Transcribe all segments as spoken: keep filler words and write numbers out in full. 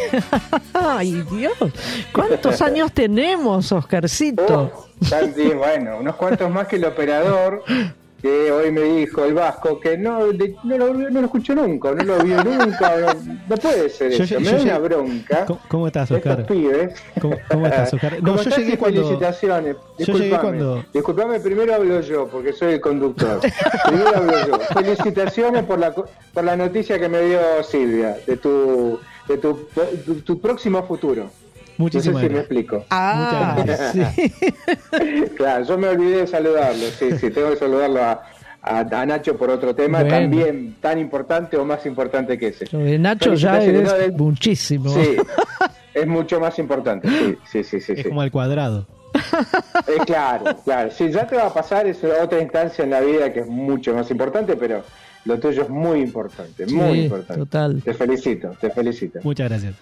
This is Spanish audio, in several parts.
Ay, Dios, ¿cuántos años tenemos, Oscarcito? Oh, Santi, bueno, unos cuantos más que el operador, que hoy me dijo el Vasco que no, de, no, lo, no lo escuchó nunca, no lo vio nunca, no, no puede ser yo, eso, yo, me yo da una llegué, bronca. ¿Cómo, cómo estás, Oscar? Estos pibes. ¿Cómo, cómo estás, Oscar? No, ¿Cómo yo estás? llegué Y cuando... felicitaciones. Yo llegué Disculpame, cuando... disculpame, primero hablo yo, porque soy el conductor. Primero hablo yo. Felicitaciones por la, por la noticia que me dio Silvia, de tu, de tu, tu, tu próximo futuro. Muchísimas no sé si gracias. me explico. Ah, sí. Claro, yo me olvidé de saludarlo, sí, sí, tengo que saludarlo a, a, a Nacho por otro tema, Bueno. también tan importante o más importante que ese. Lo de Nacho ya Felicitaciones, es ¿no? Del- muchísimo. Sí, es mucho más importante, sí, sí, sí, sí. Es sí. como al cuadrado. Eh, claro, claro. Si ya te va a pasar, es otra instancia en la vida que es mucho más importante, pero lo tuyo es muy importante, Sí, muy importante. total. Te felicito, te felicito. Muchas gracias.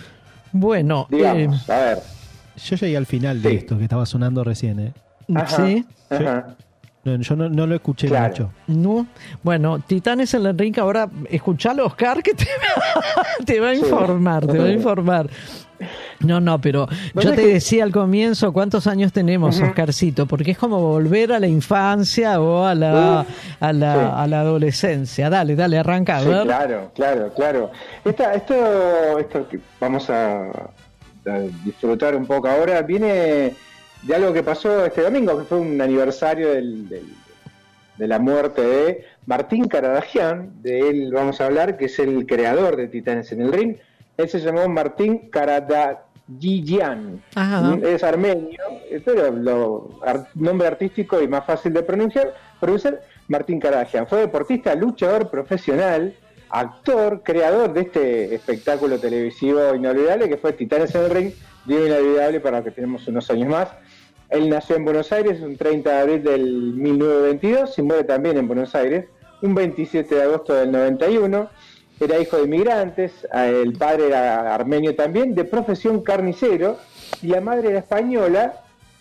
Bueno, Digamos, a ver. Yo llegué al final de Sí. esto que estaba sonando recién, ¿eh? eh, Ajá, sí. ajá. No, yo no, no lo escuché Claro. mucho. No, bueno, Titanes en el Ring, ahora escuchalo, Oscar, que te va, te va a Sí. informar, te va a informar. No, no, pero ¿Vos yo sabés te que- decía al comienzo cuántos años tenemos, Ujú. Oscarcito, porque es como volver a la infancia o a la, Uf, a la, sí. a la adolescencia. Dale, dale, arranca, a Sí, ver. claro, claro, claro. Esta, esto, esto que vamos a, a disfrutar un poco ahora viene de algo que pasó este domingo, que fue un aniversario del, del- de la muerte de Martín Karadagian. De él vamos a hablar, que es el creador de Titanes en el Ring. Él se llamó Martín Karadagian. Ajá. Es armenio, pero lo ar- nombre artístico y más fácil de pronunciar, pronunciar Martín Karadagian. Fue deportista, luchador profesional, actor, creador de este espectáculo televisivo inolvidable que fue Titanes en el Ring, día inolvidable para los que tenemos unos años más. Él nació en Buenos Aires un treinta de abril del mil novecientos veintidós y muere también en Buenos Aires un veintisiete de agosto del noventa y uno. Era hijo de inmigrantes, el padre era armenio también, de profesión carnicero, y la madre era española.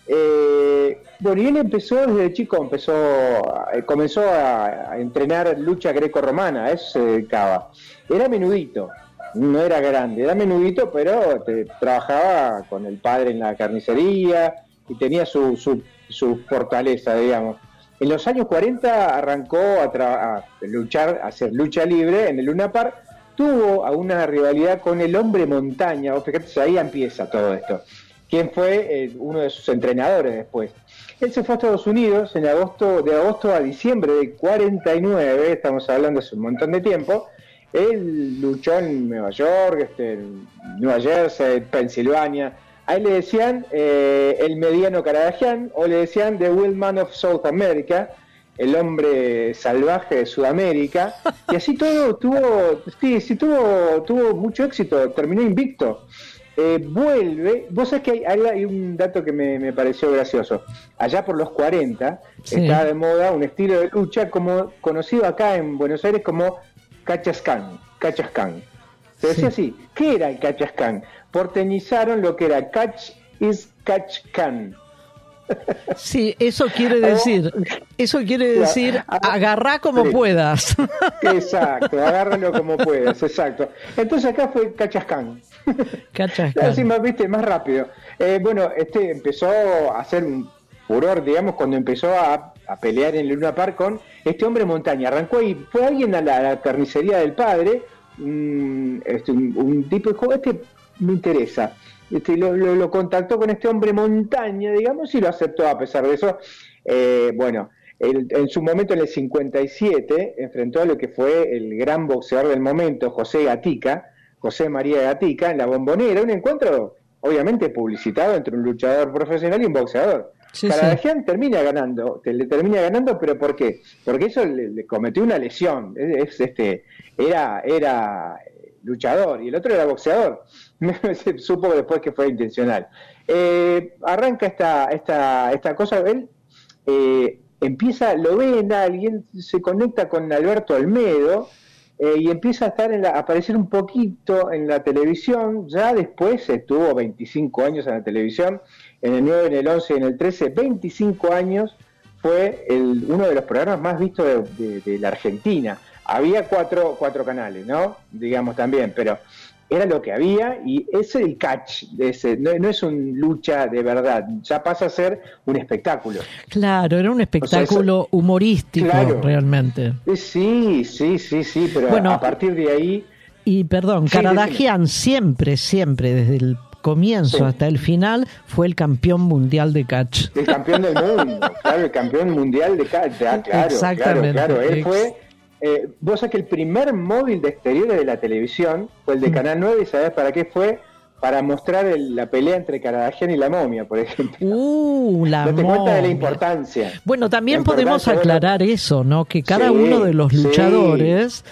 Eh, bueno, y él empezó desde chico, empezó, eh, comenzó a, a entrenar lucha greco-romana, a eso se dedicaba. Era menudito, no era grande, era menudito, pero te, trabajaba con el padre en la carnicería y tenía su, su, su fortaleza, digamos. En los años cuarenta arrancó a, tra- a luchar, a hacer lucha libre en el Luna Park. Tuvo una rivalidad con el Hombre Montaña. Vos fíjate, ahí empieza todo esto. ¿Quién fue eh, uno de sus entrenadores después? Él se fue a Estados Unidos en agosto, de agosto a diciembre de cuarenta y nueve, estamos hablando hace un montón de tiempo. Él luchó en Nueva York, este, en Nueva Jersey, Pensilvania. A él le decían eh, el mediano Karadagian, o le decían The Wild Man of South America, el hombre salvaje de Sudamérica, y así todo tuvo, sí, sí tuvo, tuvo mucho éxito, terminó invicto. Eh, vuelve, vos sabés que hay, hay, hay un dato que me, me pareció gracioso. Allá por los cuarenta Sí. estaba de moda un estilo de lucha como conocido acá en Buenos Aires como Cachascán, Cachascán. Se decía Sí. así, ¿qué era el Cachascán? Porteñizaron lo que era Catch is Catch Can. Sí, eso quiere decir, eso quiere decir, agarrá como Sí. puedas. Exacto, agárralo como puedas, exacto. Entonces acá fue Cachascán. Cachascán. Así más, viste, más rápido. Eh, bueno, este empezó a hacer un furor, digamos, cuando empezó a, a pelear en el Luna Park con este hombre montaña. Arrancó y fue alguien a la, a la carnicería del padre, un, este, un, un tipo dijo, este me interesa. Este, lo, lo, lo contactó con este hombre montaña, digamos, y lo aceptó a pesar de eso. Eh, bueno, el, en su momento, en el cincuenta y siete, enfrentó a lo que fue el gran boxeador del momento, José Gatica, José María Gatica, en la Bombonera, un encuentro obviamente publicitado entre un luchador profesional y un boxeador. Sí, Karadagian sí. termina ganando, te, le termina ganando, pero ¿por qué? Porque eso le, le cometió una lesión, es, es, este, era, era luchador y el otro era boxeador. Se supo después que fue intencional. Eh, arranca esta, esta, esta cosa, él eh, empieza, lo ve en alguien, se conecta con Alberto Olmedo, eh, y empieza a estar en la, a aparecer un poquito en la televisión. Ya después estuvo veinticinco años en la televisión, en el nueve, en el once y en el trece, veinticinco años, fue el, uno de los programas más vistos de, de, de la Argentina. Había cuatro, cuatro canales, ¿no? Digamos también, pero era lo que había y ese es el catch de ese, no, no es una lucha de verdad, ya pasa a ser un espectáculo. Claro, era un espectáculo o sea, eso, humorístico, claro, realmente. Sí, sí, sí, sí, pero bueno, a partir de ahí... Y perdón, sí, Karadagian siempre, siempre, desde el comienzo sí. hasta el final, fue el campeón mundial de catch. El campeón del mundo, claro, el campeón mundial de catch, ah, claro, exactamente, claro, claro, él fue... Eh, vos sabés que el primer móvil de exteriores de la televisión fue el de Canal nueve, y ¿sabés para qué fue? Para mostrar el, la pelea entre Karadagian y la momia, por ejemplo. Uh, la no te momia. cuenta de la importancia. Bueno, también importancia, podemos aclarar bueno, eso, ¿no? Que cada sí, uno de los luchadores sí.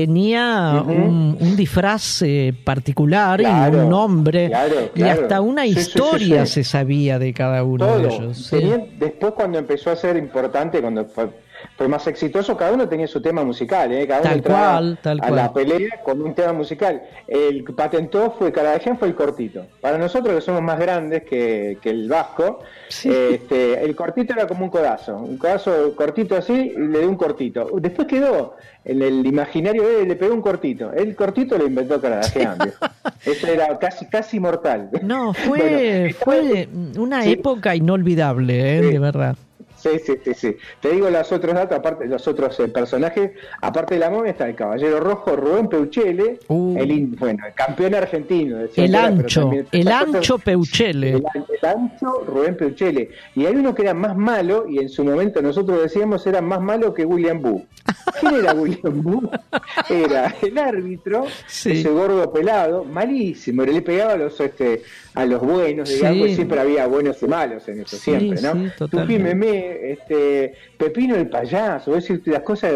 tenía uh-huh. un, un disfraz eh, particular claro, y un nombre, claro, y claro. hasta una sí, historia sí, sí, sí. se sabía de cada uno Todo. de ellos. Sí. Tenían, después cuando empezó a ser importante, cuando fue... fue más exitoso, cada uno tenía su tema musical, ¿eh? Cada uno tal entraba cual, tal a cual. la pelea con un tema musical. El que patentó fue Karadagian, fue el cortito. Para nosotros que somos más grandes que, que el vasco, sí. este, el cortito era como un codazo, un codazo cortito así, y le dio un cortito. Después quedó en el imaginario de él, le pegó un cortito. El cortito lo inventó Karadagian. Ese era casi casi mortal. No, fue, bueno, fue una sí. época inolvidable, ¿eh? Sí. De verdad. Sí, sí, sí, sí. Te digo los otros datos, aparte los otros eh, personajes, aparte de la momia está el Caballero Rojo Rubén Peuchele, uh. el bueno, el campeón argentino. El era, ancho, también, el ancho cosas, Peuchele. El, el ancho Rubén Peuchele. Y hay uno que era más malo, y en su momento nosotros decíamos era más malo que William Boo. ¿Quién era William Boo? Era el árbitro, sí. ese gordo pelado, malísimo, le pegaba a los este, a los buenos, digamos, sí. y siempre había buenos y malos en eso, sí, siempre, ¿no? Sí, Tufi Memé, este, Pepino el payaso, es decir, las cosas,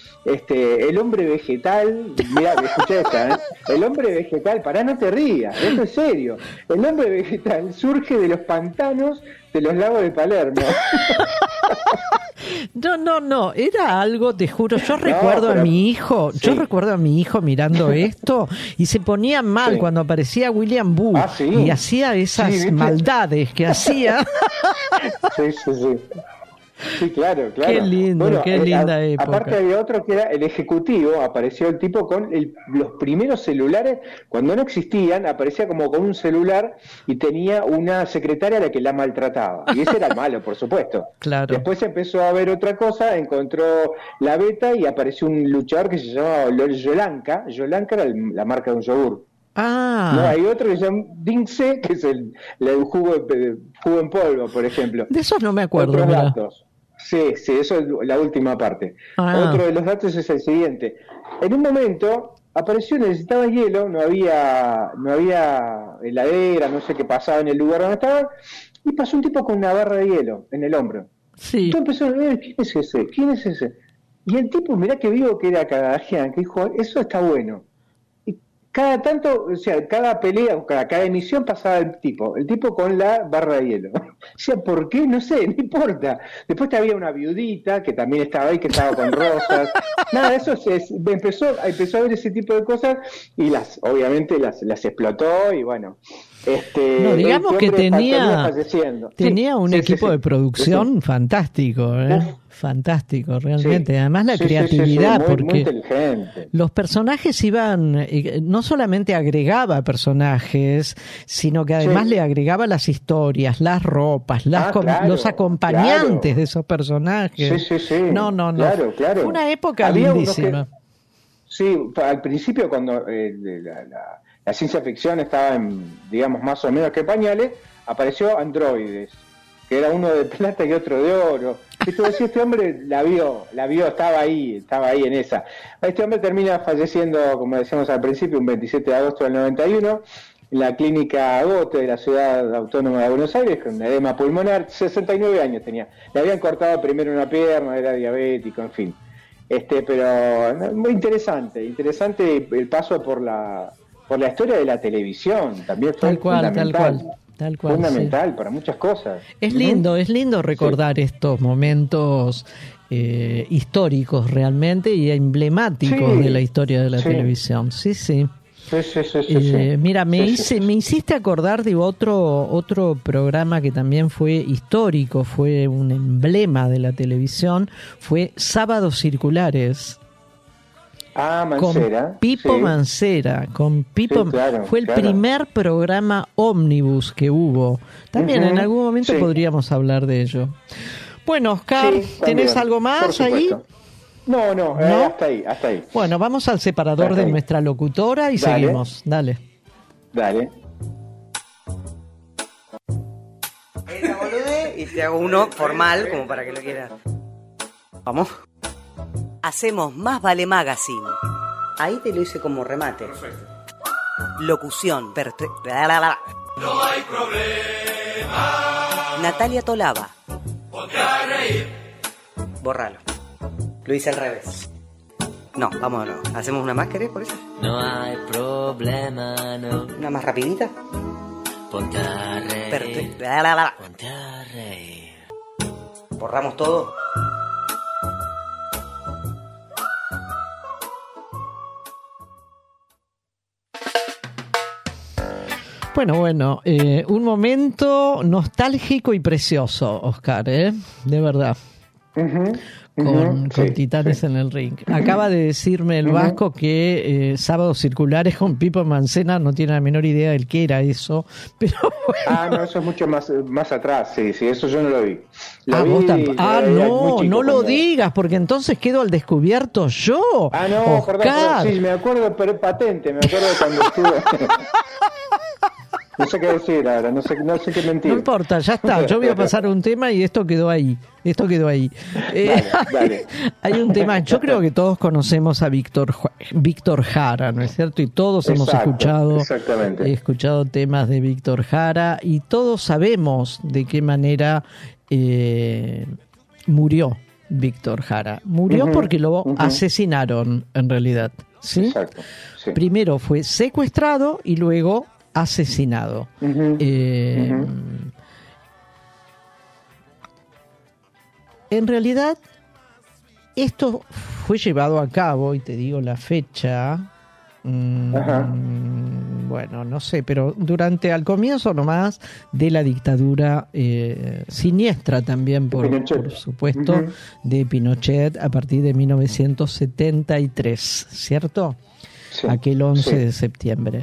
este, el hombre vegetal, mirá, escuchá esta, ¿eh? El hombre vegetal, pará, no te rías, esto es serio, el hombre vegetal surge de los pantanos de los lagos de Palermo. No, no, no, era algo, te juro, yo no, recuerdo pero, a mi hijo, sí. yo recuerdo a mi hijo mirando esto y se ponía mal sí. cuando aparecía William Boo ah, sí. y hacía esas sí, maldades que hacía. Sí, sí, sí. Sí, claro, claro. Qué lindo, bueno, qué linda eh, época. Aparte había otro que era el ejecutivo, apareció el tipo con el, los primeros celulares, cuando no existían, aparecía como con un celular y tenía una secretaria a la que la maltrataba. Y ese era el malo, por supuesto. Claro. Después empezó a ver otra cosa, encontró la beta y apareció un luchador que se llamaba Yolanka. Yolanka era el, la marca de un yogur. Ah. No, hay otro que se llama Dinxe, que es el, el jugo, el jugo en polvo, por ejemplo. De esos no me acuerdo. Otros mira. datos. Sí, sí, eso es la última parte. Ah. Otro de los datos es el siguiente. En un momento apareció, necesitaba hielo, no había, no había heladera, no sé qué pasaba en el lugar donde estaba, y pasó un tipo con una barra de hielo en el hombro. Sí. Y tú empezó a ver, ¿quién es ese? ¿Quién es ese? Y el tipo, mirá que vivo que era Karadagian, que dijo, eso está bueno. Cada tanto, o sea, cada pelea, cada, cada emisión pasaba el tipo, el tipo con la barra de hielo. O sea, ¿por qué? No sé, no importa. Después había una viudita que también estaba ahí, que estaba con rosas. Nada, eso se, empezó, empezó a ver ese tipo de cosas y las, obviamente las, las explotó y bueno. Este, no, digamos que tenía, tenía sí, un sí, equipo sí, de producción sí. fantástico, ¿eh? Uf. Fantástico, realmente. Sí. Además la sí, creatividad, sí, sí, sí. Muy, porque muy inteligente. Los personajes iban, no solamente agregaba personajes, sino que además sí. le agregaba las historias, las ropas, las ah, claro, los acompañantes claro. de esos personajes. Sí, sí, sí. No, no, no. Claro, claro. Fue una época Había lindísima. Que, sí, al principio cuando eh, la, la, la ciencia ficción estaba en, digamos, más o menos que pañales, apareció Androides, que era uno de plata y otro de oro. Y tú decías, este hombre la vio, la vio, estaba ahí, estaba ahí en esa. Este hombre termina falleciendo, como decíamos al principio, un veintisiete de agosto del noventa y uno, en la clínica Gote de la Ciudad Autónoma de Buenos Aires, con un edema pulmonar, sesenta y nueve años tenía. Le habían cortado primero una pierna, era diabético, en fin. Este, pero muy interesante, interesante el paso por la, por la historia de la televisión, también fue tal cual, fundamental. Tal cual. Tal cual, fundamental sí. para muchas cosas. Es lindo, ¿no? Es lindo recordar sí. estos momentos eh, históricos realmente y emblemáticos sí. de la historia de la sí. televisión. Sí, sí. Sí, sí, sí, sí, eh, sí. Mira, me, sí, hice, sí. me hiciste acordar de otro, otro programa que también fue histórico, fue un emblema de la televisión, fue Sábados Circulares. Ah, Mancera. Con Pipo sí. Mancera, con Pipo, sí, claro, fue el claro. primer programa ómnibus que hubo. También uh-huh. en algún momento sí. podríamos hablar de ello. Bueno, Oscar, sí, ¿tenés algo más ahí? No, no, ¿No? Eh, hasta ahí, hasta ahí. Bueno, vamos al separador de nuestra locutora y Dale. seguimos. Dale. Dale. Esta boludez y te hago uno formal como para que lo quieras. Vamos. Hacemos Más Vale Magazine. Ahí te lo hice como remate. Perfecto. Locución. Perfecto. No hay problema. Natalia Tolaba. Ponte a reír. Bórralo. Lo hice al revés. No, vámonos. ¿Hacemos una más, querés, por eso? No hay problema, no. ¿Una más rapidita? Ponte a reír. Perfecto. Ponte a reír. ¿Borramos todo? Bueno, bueno, eh, un momento nostálgico y precioso, Oscar, ¿eh? De verdad. Uh-huh, con, uh-huh, con sí, Titanes sí. en el ring. Acaba de decirme el uh-huh. Vasco que eh, Sábados Circulares con Pipo Mancena no tiene la menor idea del qué era eso, pero bueno. Ah, no, eso es mucho más, más atrás, sí, sí, eso yo no lo vi. Lo ah, vi vos tamp- ah no, no lo cuando... digas, porque entonces quedo al descubierto yo. Ah, no, Oscar. perdón, perdón, sí, me acuerdo, pero patente, me acuerdo cuando estuve... No sé qué decir ahora, no sé, no sé qué mentir. No importa, ya está. Yo voy a pasar un tema y esto quedó ahí. Esto quedó ahí. Eh, dale, dale. Hay un tema. Yo creo que todos conocemos a Víctor Víctor Jara, ¿no es cierto? Y todos Exacto, hemos escuchado, exactamente. escuchado temas de Víctor Jara y todos sabemos de qué manera eh, murió Víctor Jara. Murió uh-huh, porque lo uh-huh. asesinaron, en realidad. ¿Sí? Exacto. Sí. Primero fue secuestrado y luego asesinado. Uh-huh. Eh, uh-huh. En realidad, esto fue llevado a cabo, y te digo la fecha, mmm, uh-huh. bueno, no sé, pero durante, al comienzo nomás de la dictadura eh, siniestra también, por, por supuesto, uh-huh. de Pinochet a partir de mil novecientos setenta y tres, ¿cierto? Sí. Aquel once sí. de septiembre.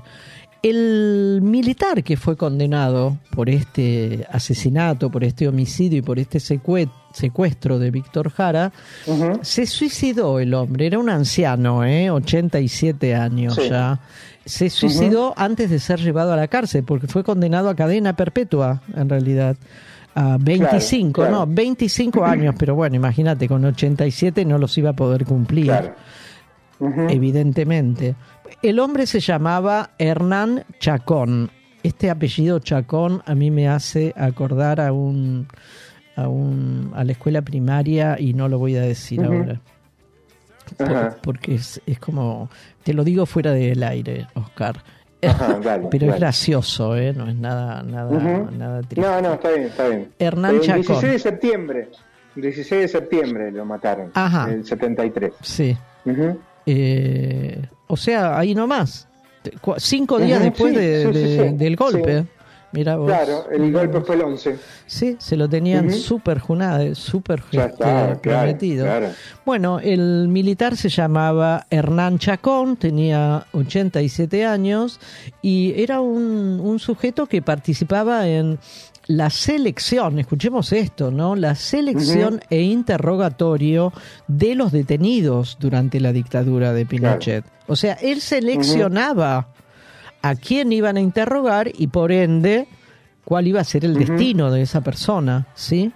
El militar que fue condenado por este asesinato, por este homicidio y por este secuestro de Víctor Jara, uh-huh. se suicidó el hombre, era un anciano, ¿eh? ochenta y siete años sí. ya. Se suicidó uh-huh. antes de ser llevado a la cárcel, porque fue condenado a cadena perpetua, en realidad. A veinticinco, claro, claro. no, veinticinco años, pero bueno, imagínate, con ochenta y siete no los iba a poder cumplir, claro. uh-huh. evidentemente. El hombre se llamaba Hernán Chacón. Este apellido Chacón a mí me hace acordar a un a un a la escuela primaria y no lo voy a decir uh-huh. ahora. Por, uh-huh. Porque es, es como, te lo digo fuera del aire, Oscar. Ajá, vale, pero vale. Es gracioso, ¿eh? No es nada nada, uh-huh. nada triste. No, no, está bien, está bien. Hernán el Chacón. dieciséis de septiembre. dieciséis de septiembre lo mataron. Ajá. El setenta y tres. Sí. Uh-huh. Eh, o sea, ahí nomás. Cinco días uh-huh, después sí, de, sí, de, sí, sí. del golpe. Sí. Mira vos. Claro, el golpe fue el once. Sí, se lo tenían uh-huh. súper junado, súper este, prometido. Claro, claro. Bueno, el militar se llamaba Hernán Chacón, tenía ochenta y siete años y era un, un sujeto que participaba en la selección, escuchemos esto, ¿no? La selección uh-huh. e interrogatorio de los detenidos durante la dictadura de Pinochet. Claro. O sea, él seleccionaba uh-huh. a quién iban a interrogar y por ende cuál iba a ser el uh-huh. destino de esa persona, ¿sí?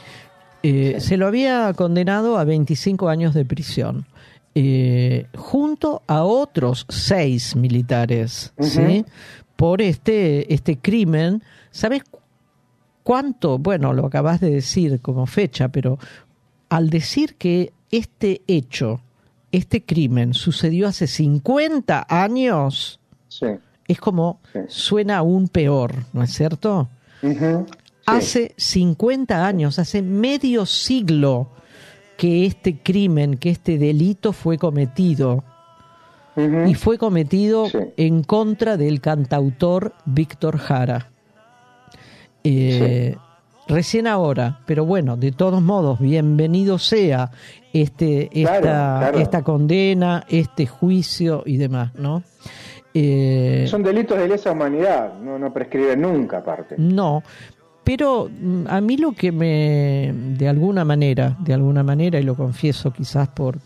Eh, sí. Se lo había condenado a veinticinco años de prisión, eh, junto a otros seis militares, uh-huh. ¿sí? Por este, este crimen. ¿Sabes cuánto? Bueno, lo acabas de decir como fecha, pero al decir que este hecho, este crimen sucedió hace cincuenta años, sí. es como, sí. suena aún peor, ¿no es cierto? Uh-huh. Sí. Hace cincuenta años, hace medio siglo que este crimen, que este delito fue cometido. Uh-huh. Y fue cometido sí. en contra del cantautor Víctor Jara. Eh, sí. recién ahora, pero bueno, de todos modos, bienvenido sea este esta, claro, claro. esta condena, este juicio y demás, ¿no? Eh, Son delitos de lesa humanidad, no, no prescriben nunca, aparte. No, pero a mí lo que me, de alguna manera, de alguna manera, y lo confieso quizás por,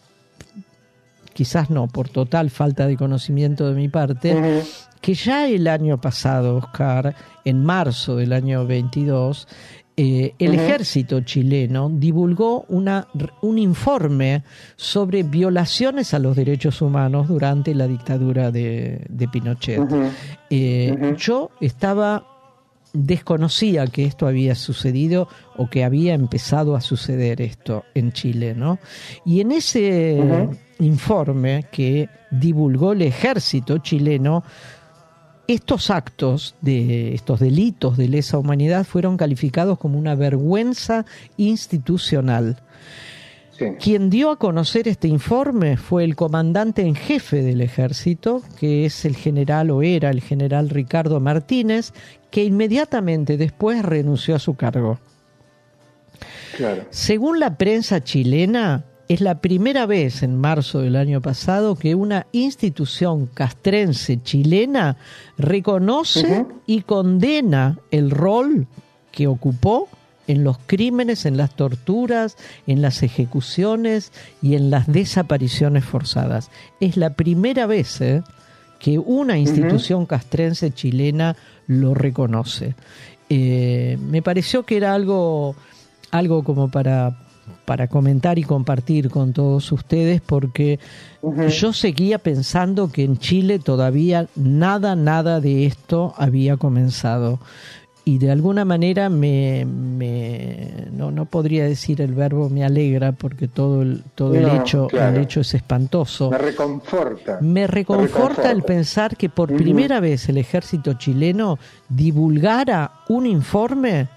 quizás no, por total falta de conocimiento de mi parte, uh-huh. que ya el año pasado, Oscar, en marzo del año veintidós, Eh, el uh-huh. ejército chileno divulgó una, un informe sobre violaciones a los derechos humanos durante la dictadura de, de Pinochet. Uh-huh. Eh, uh-huh. Yo estaba, desconocía que esto había sucedido o que había empezado a suceder esto en Chile, ¿no? Y en ese uh-huh. informe que divulgó el ejército chileno, estos actos, de estos delitos de lesa humanidad fueron calificados como una vergüenza institucional. Sí. Quien dio a conocer este informe fue el comandante en jefe del ejército, que es el general o era el general Ricardo Martínez, que inmediatamente después renunció a su cargo. Claro. Según la prensa chilena, es la primera vez en marzo del año pasado que una institución castrense chilena reconoce uh-huh. y condena el rol que ocupó en los crímenes, en las torturas, en las ejecuciones y en las desapariciones forzadas. Es la primera vez eh, que una institución uh-huh. castrense chilena lo reconoce. Eh, me pareció que era algo, algo como para... para comentar y compartir con todos ustedes, porque uh-huh. yo seguía pensando que en Chile todavía nada, nada de esto había comenzado. Y de alguna manera me, me no, no podría decir el verbo me alegra, porque todo el, todo no, el hecho, claro. el hecho es espantoso. Me reconforta. Me reconforta, me reconforta. el pensar que por uh-huh. primera vez el ejército chileno divulgara un informe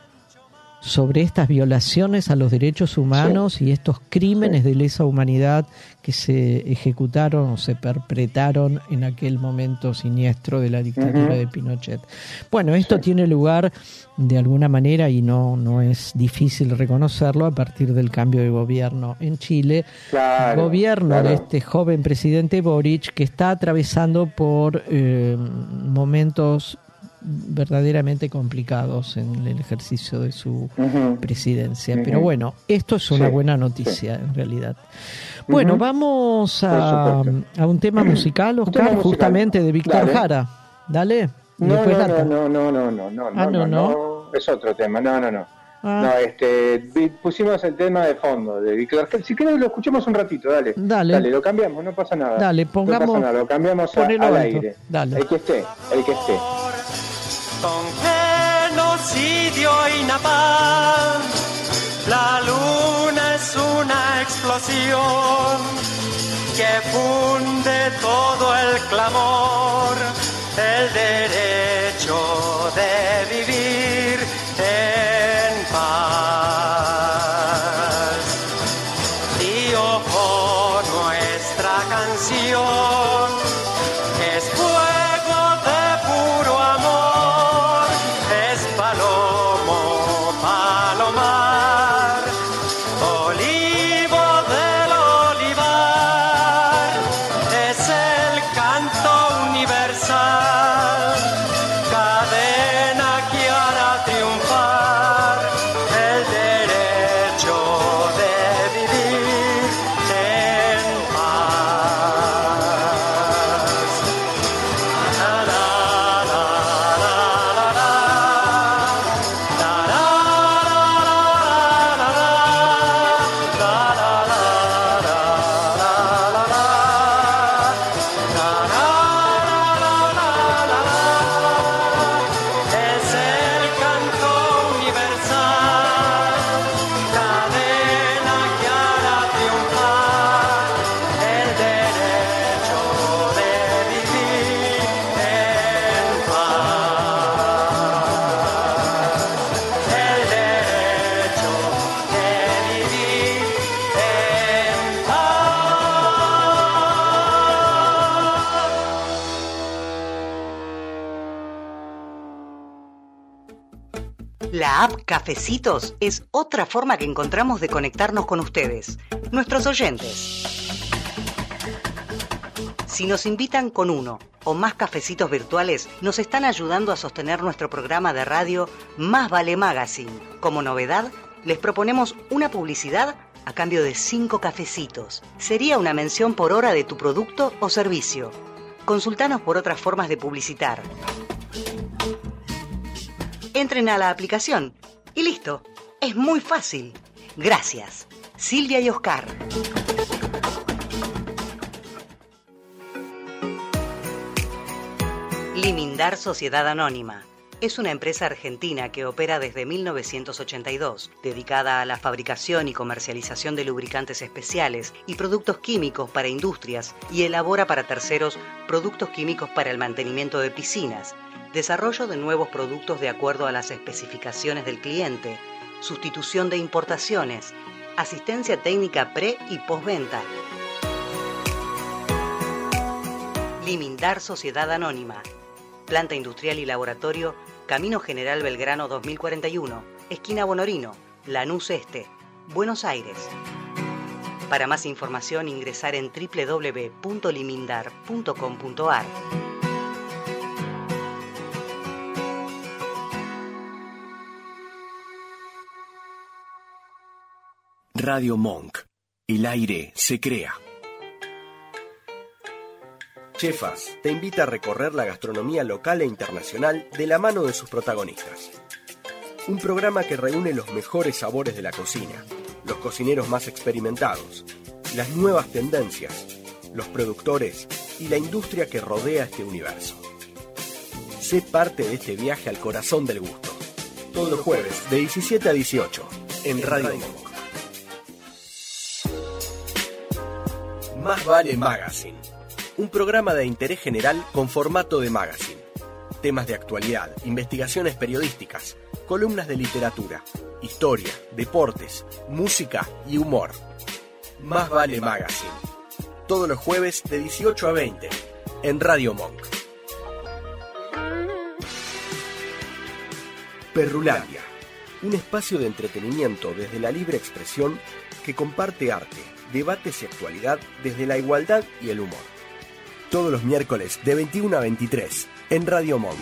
sobre estas violaciones a los derechos humanos sí. y estos crímenes sí. de lesa humanidad que se ejecutaron o se perpetraron en aquel momento siniestro de la dictadura uh-huh. de Pinochet. Bueno, esto sí. tiene lugar de alguna manera, y no, no es difícil reconocerlo, a partir del cambio de gobierno en Chile. Claro, el gobierno claro. de este joven presidente Boric, que está atravesando por eh, momentos verdaderamente complicados en el ejercicio de su uh-huh. presidencia. Uh-huh. Pero bueno, esto es una sí, buena noticia sí. en realidad. Bueno, uh-huh. vamos a, a un tema musical, Oscar, tema musical. justamente de Víctor Dale. Jara. Dale. No, no, no, no, no, no, no, no, ah, no, no, no, no, es otro tema, no, no, no. Ah. No, este, pusimos el tema de fondo de Víctor Jara. Si querés lo escuchemos un ratito, dale. Dale. Dale, lo cambiamos, no pasa nada. Dale, pongamos. No pasa nada, lo cambiamos a, al alto. aire. Dale. El que esté, el que esté. Con genocidio y napalm, la luna es una explosión que funde todo el clamor, el derecho de vivir en paz. Y ojo, nuestra canción es fuego de puro amor, es palomo, palomar, olivo del olivar, es el canto universal, cadena que hará triunfar el derecho de vivir en paz. La app Cafecitos es otra forma que encontramos de conectarnos con ustedes, nuestros oyentes. Si nos invitan con uno o más cafecitos virtuales, nos están ayudando a sostener nuestro programa de radio Más Vale Magazine. Como novedad, les proponemos una publicidad a cambio de cinco cafecitos. Sería una mención por hora de tu producto o servicio. Consultanos por otras formas de publicitar. Entren a la aplicación y listo. Es muy fácil. Gracias. Silvia y Oscar. Limindar Sociedad Anónima. Es una empresa argentina que opera desde mil novecientos ochenta y dos, dedicada a la fabricación y comercialización de lubricantes especiales y productos químicos para industrias, y elabora para terceros productos químicos para el mantenimiento de piscinas, desarrollo de nuevos productos de acuerdo a las especificaciones del cliente, sustitución de importaciones, asistencia técnica pre y postventa. Limindar Sociedad Anónima. Planta industrial y laboratorio, Camino General Belgrano dos mil cuarenta y uno, esquina Bonorino, Lanús Este, Buenos Aires. Para más información ingresar en doble u doble u doble u punto limindar punto com punto a r. Radio Monk. El aire se crea. Chefas te invita a recorrer la gastronomía local e internacional de la mano de sus protagonistas. Un programa que reúne los mejores sabores de la cocina, los cocineros más experimentados, las nuevas tendencias, los productores y la industria que rodea este universo. Sé parte de este viaje al corazón del gusto. Todos los jueves de diecisiete a dieciocho en Radio Monk. Más Vale Magazine. Un programa de interés general con formato de magazine. Temas de actualidad, investigaciones periodísticas, columnas de literatura, historia, deportes, música y humor. Más Vale Magazine. Todos los jueves de dieciocho a veinte en Radio Monk. Perrulandia. Un espacio de entretenimiento desde la libre expresión que comparte arte, debates y actualidad desde la igualdad y el humor. Todos los miércoles de veintiuno a veintitrés en Radio Monk.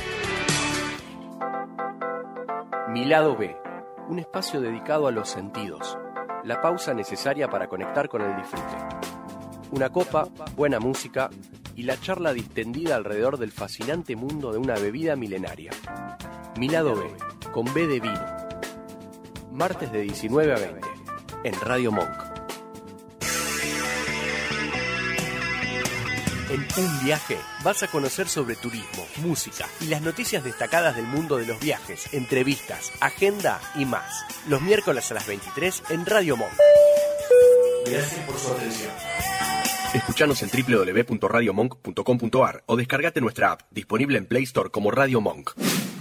Mi lado B, un espacio dedicado a los sentidos, la pausa necesaria para conectar con el disfrute. Una copa, buena música y la charla distendida alrededor del fascinante mundo de una bebida milenaria. Mi lado B, con B de vino. Martes de diecinueve a veinte en Radio Monk. En un viaje vas a conocer sobre turismo, música y las noticias destacadas del mundo de los viajes, entrevistas, agenda y más. Los miércoles a las veintitrés en Radio Monk. Gracias por su atención. Escuchanos en doble u doble u doble u punto radio monk punto com punto a r o descargate nuestra app, disponible en Play Store como Radio Monk.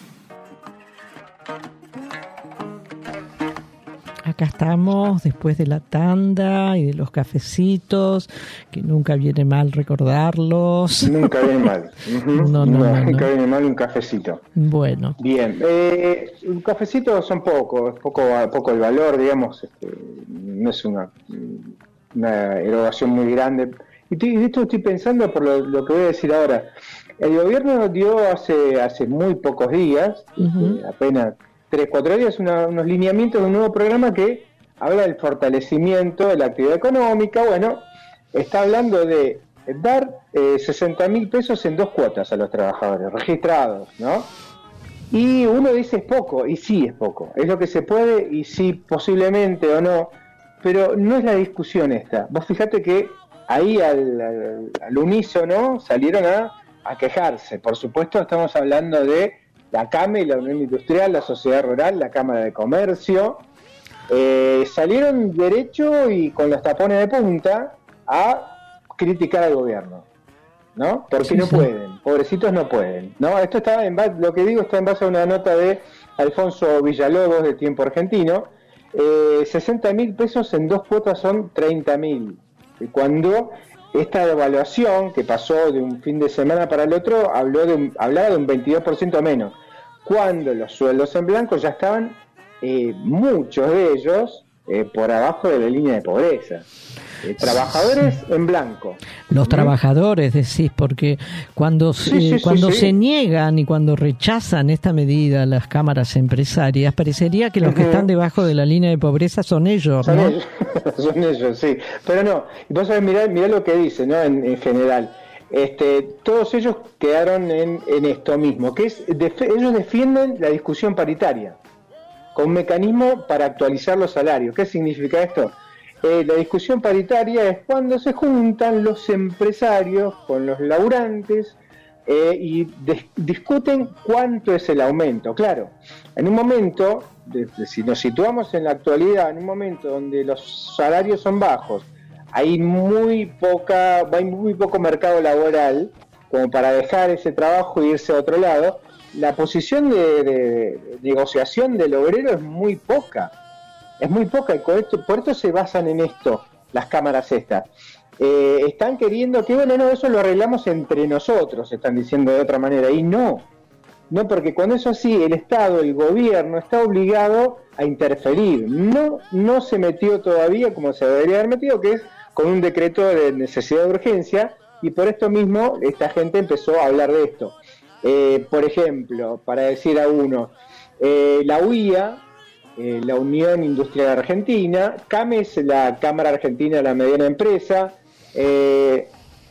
Acá estamos después de la tanda y de los cafecitos, que nunca viene mal recordarlos. Nunca viene mal. Uh-huh. no, no, no, no, nunca no. viene mal un cafecito. Bueno. Bien. Eh, un cafecito son pocos, poco, poco el valor, digamos. Este, no es una, una erogación muy grande. Y de esto estoy pensando por lo, lo que voy a decir ahora. El gobierno dio hace, hace muy pocos días, uh-huh. este, apenas tres, cuatro días, una, unos lineamientos de un nuevo programa que habla del fortalecimiento de la actividad económica. Bueno, está hablando de dar eh, sesenta mil pesos en dos cuotas a los trabajadores registrados, ¿no? Y uno dice es poco, y sí es poco, es lo que se puede, y sí posiblemente o no, pero no es la discusión esta. Vos fijate que ahí al, al, al unísono salieron a, a quejarse. Por supuesto estamos hablando de la CAME, la Unión Industrial, la Sociedad Rural, la Cámara de Comercio, eh, salieron derecho y con los tapones de punta a criticar al gobierno, ¿no? Porque sí, no sí. pueden, pobrecitos no pueden, ¿no? Esto está en base, lo que digo está en base a una nota de Alfonso Villalobos de Tiempo Argentino. eh, sesenta mil pesos en dos cuotas son treinta mil. Y cuando esta devaluación que pasó de un fin de semana para el otro habló de un, hablaba de un veintidós por ciento menos. cuando los sueldos en blanco ya estaban, eh, muchos de ellos, eh, por abajo de la línea de pobreza. Eh, trabajadores sí. en blanco. Los ¿Mm? trabajadores, decís, porque cuando, sí, eh, sí, cuando sí, sí. se niegan y cuando rechazan esta medida las cámaras empresarias, parecería que los uh-huh. que están debajo de la línea de pobreza son ellos, son ¿no? Ellos. Son ellos, sí. Pero no, vos sabés, mirá, mirá lo que dice, ¿no? En, en general. Este, todos ellos quedaron en, en esto mismo, que es, def, ellos defienden la discusión paritaria, con un mecanismo para actualizar los salarios. ¿Qué significa esto? Eh, la discusión paritaria es cuando se juntan los empresarios con los laburantes eh, y de, discuten cuánto es el aumento. Claro, en un momento, de, de, si nos situamos en la actualidad, en un momento donde los salarios son bajos, hay muy poca, hay muy poco mercado laboral como para dejar ese trabajo e irse a otro lado, la posición de, de, de negociación del obrero es muy poca. Es muy poca, y con esto, por esto se basan en esto, las cámaras estas. Eh, están queriendo que, bueno, no, eso lo arreglamos entre nosotros, están diciendo de otra manera, y no, no, porque cuando es así, el Estado, el gobierno, está obligado a interferir. No, no se metió todavía como se debería haber metido, que es con un decreto de necesidad de urgencia, y por esto mismo esta gente empezó a hablar de esto. Eh, por ejemplo, para decir a uno, eh, la U I A, Eh, la Unión Industrial Argentina, CAME es la Cámara Argentina de la Mediana Empresa, eh,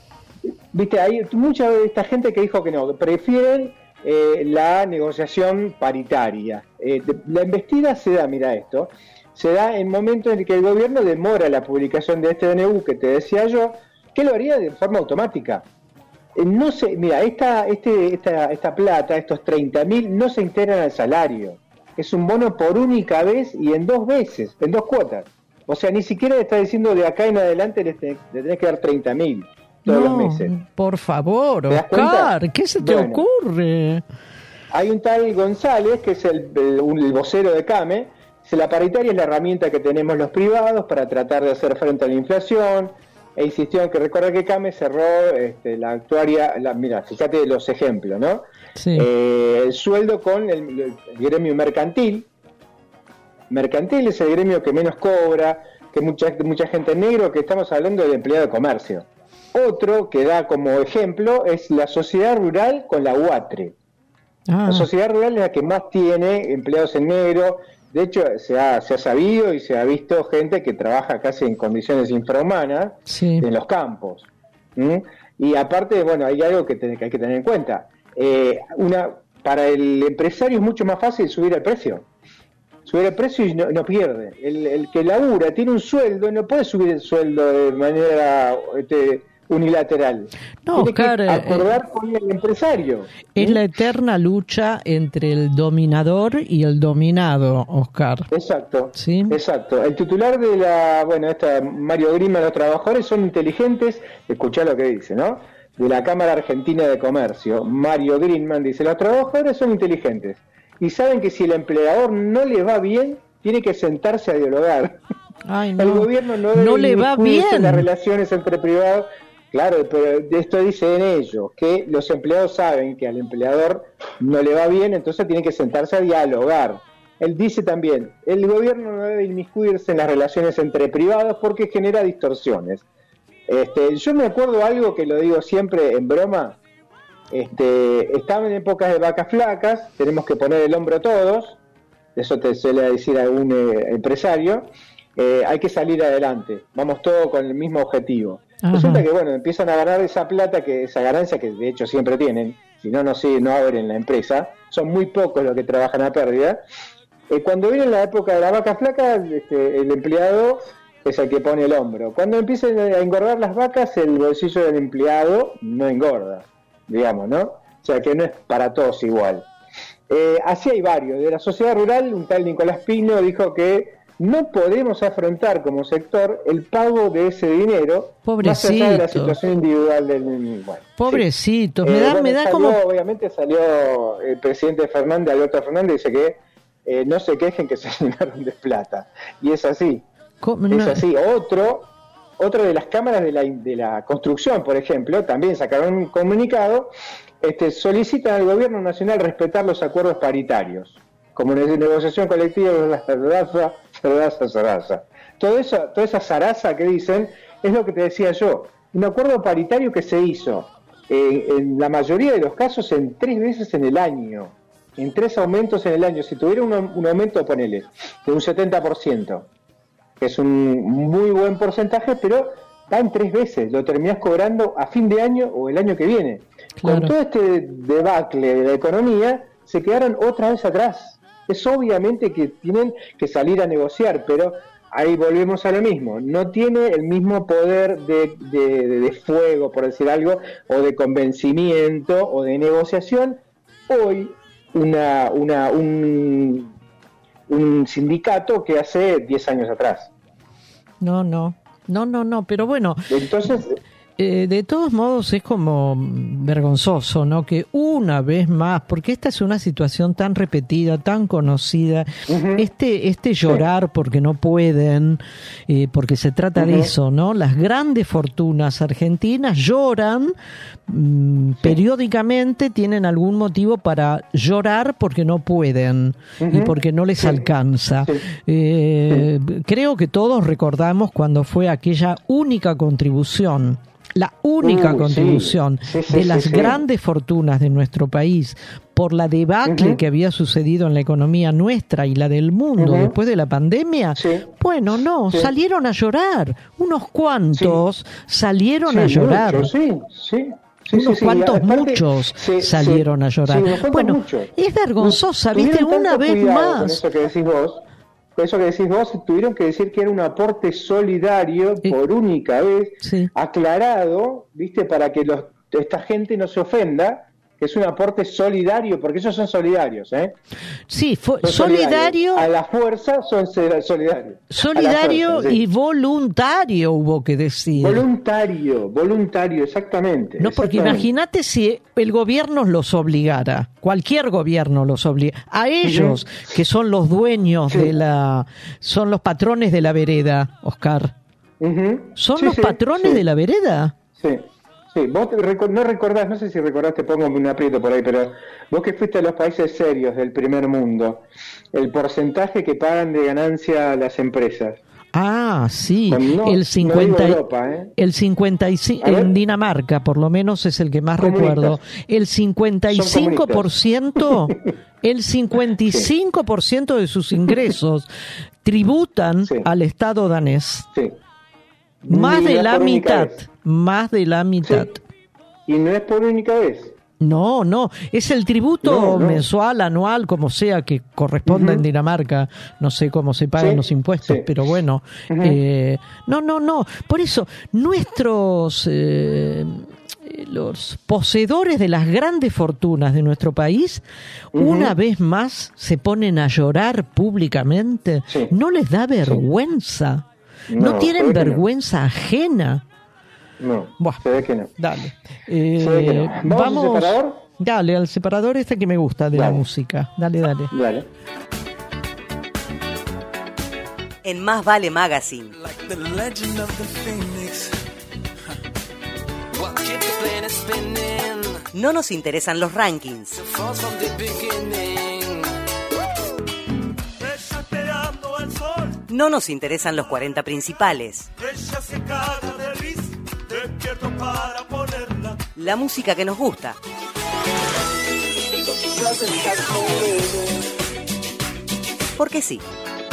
viste, hay mucha de esta gente que dijo que no, que prefieren eh, la negociación paritaria. Eh, de, la embestida se da, mira esto, se da en momentos en que el gobierno demora la publicación de este D N U que te decía yo, que lo haría de forma automática. Eh, no se, mira, esta, este, esta, esta plata, estos treinta mil, no se integran al salario. Es un bono por única vez y en dos veces, en dos cuotas. O sea, ni siquiera le está diciendo de acá en adelante le, te, le tenés que dar treinta mil todos no, los meses. Por favor, Oscar, ¿qué se te bueno, ocurre? Hay un tal González, que es el, el, el vocero de CAME, dice, la paritaria es la herramienta que tenemos los privados para tratar de hacer frente a la inflación, e insistió en que recuerda que CAME cerró este, la actuaria, la, mira, fíjate los ejemplos, ¿no? Sí. Eh, el sueldo con el, el, el gremio mercantil. Mercantil es el gremio que menos cobra, que mucha, mucha gente en negro, que estamos hablando del empleado de comercio. Otro que da como ejemplo es la sociedad rural con la UATRE. Ah. La sociedad rural es la que más tiene empleados en negro. De hecho, se ha, se ha sabido y se ha visto gente que trabaja casi en condiciones infrahumanas sí. en los campos. ¿Mm? Y aparte, bueno, hay algo que, te, que hay que tener en cuenta. Eh, una, para el empresario es mucho más fácil subir el precio. Subir el precio y no, no pierde. El, el que labura, tiene un sueldo, no puede subir el sueldo de manera este, unilateral. No, tiene Oscar, que acordar eh, con el empresario. Es ¿sí? la eterna lucha entre el dominador y el dominado, Oscar. Exacto, ¿sí? Exacto. El titular de la, bueno, esta Mario Grima, los trabajadores son inteligentes, escuchá lo que dice, ¿no? De la Cámara Argentina de Comercio, Mario Greenman, dice, los trabajadores son inteligentes y saben que si el empleador no le va bien, tiene que sentarse a dialogar. Ay, no. El gobierno no debe no le va bien en las relaciones entre privados. Claro, pero de esto dicen ellos, que los empleados saben que al empleador no le va bien, entonces tiene que sentarse a dialogar. Él dice también, el gobierno no debe inmiscuirse en las relaciones entre privados porque genera distorsiones. Este, yo me acuerdo algo que lo digo siempre en broma, este, estaba en épocas de vacas flacas, tenemos que poner el hombro todos, eso te suele decir algún eh, empresario, eh, hay que salir adelante, vamos todos con el mismo objetivo. Ajá. Resulta que bueno, empiezan a ganar esa plata, que esa ganancia que de hecho siempre tienen, si no, no, sí, no abren la empresa, son muy pocos los que trabajan a pérdida. Eh, cuando viene la época de la vaca flaca, este, el empleado es el que pone el hombro. Cuando empiezan a engordar las vacas, el bolsillo del empleado no engorda, digamos, ¿no? O sea que no es para todos igual. Eh, así hay varios. De la sociedad rural, un tal Nicolás Pino dijo que no podemos afrontar como sector el pago de ese dinero. Pobrecito. Más allá de la situación individual del... Bueno, Pobrecito. Sí. Me eh, da, bueno, me da salió, como... Obviamente salió el presidente Fernández, Alberto Fernández, dice que eh, no se quejen que se llenaron de plata. Y es así. ¿Cómo? Es No. así. Otro, otra de las cámaras de la, de la construcción, por ejemplo, también sacaron un comunicado, este, solicitan al gobierno nacional respetar los acuerdos paritarios, como negociación colectiva, zaraza, zaraza, zaraza. Todo eso, toda esa zaraza que dicen, es lo que te decía yo, un acuerdo paritario que se hizo eh, en la mayoría de los casos en tres veces en el año, en tres aumentos en el año. Si tuviera un, un aumento, ponele, de un setenta por ciento, que es un muy buen porcentaje, pero va en tres veces, lo terminás cobrando a fin de año o el año que viene. Claro. Con todo este debacle de la economía, se quedaron otra vez atrás. Es obviamente que tienen que salir a negociar, pero ahí volvemos a lo mismo. No tiene el mismo poder de, de, de fuego, por decir algo, o de convencimiento o de negociación. Hoy, una, una, un, un sindicato que hace diez años atrás. No, no, no, no, no, pero bueno. Entonces... Eh, de todos modos es como vergonzoso, ¿no? Que una vez más, porque esta es una situación tan repetida, tan conocida, uh-huh. este este llorar sí. porque no pueden, eh, porque se trata uh-huh. de eso, ¿no? Las grandes fortunas argentinas lloran mmm, sí. periódicamente, tienen algún motivo para llorar porque no pueden uh-huh. y porque no les sí. alcanza. Sí. Eh, sí. Creo que todos recordamos cuando fue aquella única contribución, la única uh, contribución sí, sí, sí, de las sí, sí. grandes fortunas de nuestro país por la debacle uh-huh. que había sucedido en la economía nuestra y la del mundo uh-huh. después de la pandemia, sí. bueno, no, sí. salieron a llorar, unos cuantos sí. salieron sí, a llorar. Muchos, sí, sí. Sí, unos sí, cuantos sí. Aparte, muchos sí, salieron sí, a llorar. Sí, bueno, muchos. Es vergonzosa, Tuvieron ¿viste? Una vez más. Con eso que decís vos, eso que decís vos, tuvieron que decir que era un aporte solidario eh, por única vez, sí. aclarado, ¿viste? Para que los, esta gente no se ofenda, que es un aporte solidario, porque ellos son solidarios, ¿eh? Sí, fue son solidario. Solidarios. A la fuerza son solidarios. Solidario fuerza, sí. y voluntario, hubo que decir. Voluntario, voluntario, exactamente. No, porque imagínate si el gobierno los obligara, cualquier gobierno los obliga, a ellos, uh-huh. que son los dueños sí. de la, son los patrones de la vereda, Oscar. Uh-huh. ¿Son sí, los sí, patrones sí. de la vereda? Sí. Sí, vos no recordás, no sé si recordás, te pongo un aprieto por ahí, pero vos que fuiste a los países serios del primer mundo, el porcentaje que pagan de ganancia las empresas. Ah, sí, no, el cincuenta, no Europa, ¿eh? El cincuenta y cinco en Dinamarca, por lo menos es el que más comunistas. Recuerdo. El cincuenta y cinco por ciento, el cincuenta y cinco por ciento de sus ingresos tributan sí. al Estado danés. Sí. Más de la mitad, más de la mitad. Sí. Y no es por única vez. No, no, es el tributo no, no. mensual, anual, como sea que corresponda uh-huh. en Dinamarca. No sé cómo se pagan sí, los impuestos, sí. pero bueno. Uh-huh. Eh, no, no, no. Por eso, nuestros... Eh, los poseedores de las grandes fortunas de nuestro país, uh-huh. una vez más se ponen a llorar públicamente. Sí. ¿No les da vergüenza? Sí. No, no tienen vergüenza no. ajena. No, Buah, se ve que no. Dale. Eh, se ve que no. ¿Vamos, ¿Vamos al separador? Dale, al separador este que me gusta de dale. La música. Dale, dale. Dale. En Más Vale Magazine. No nos interesan los rankings. No nos interesan los cuarenta principales. La música que nos gusta. Porque sí.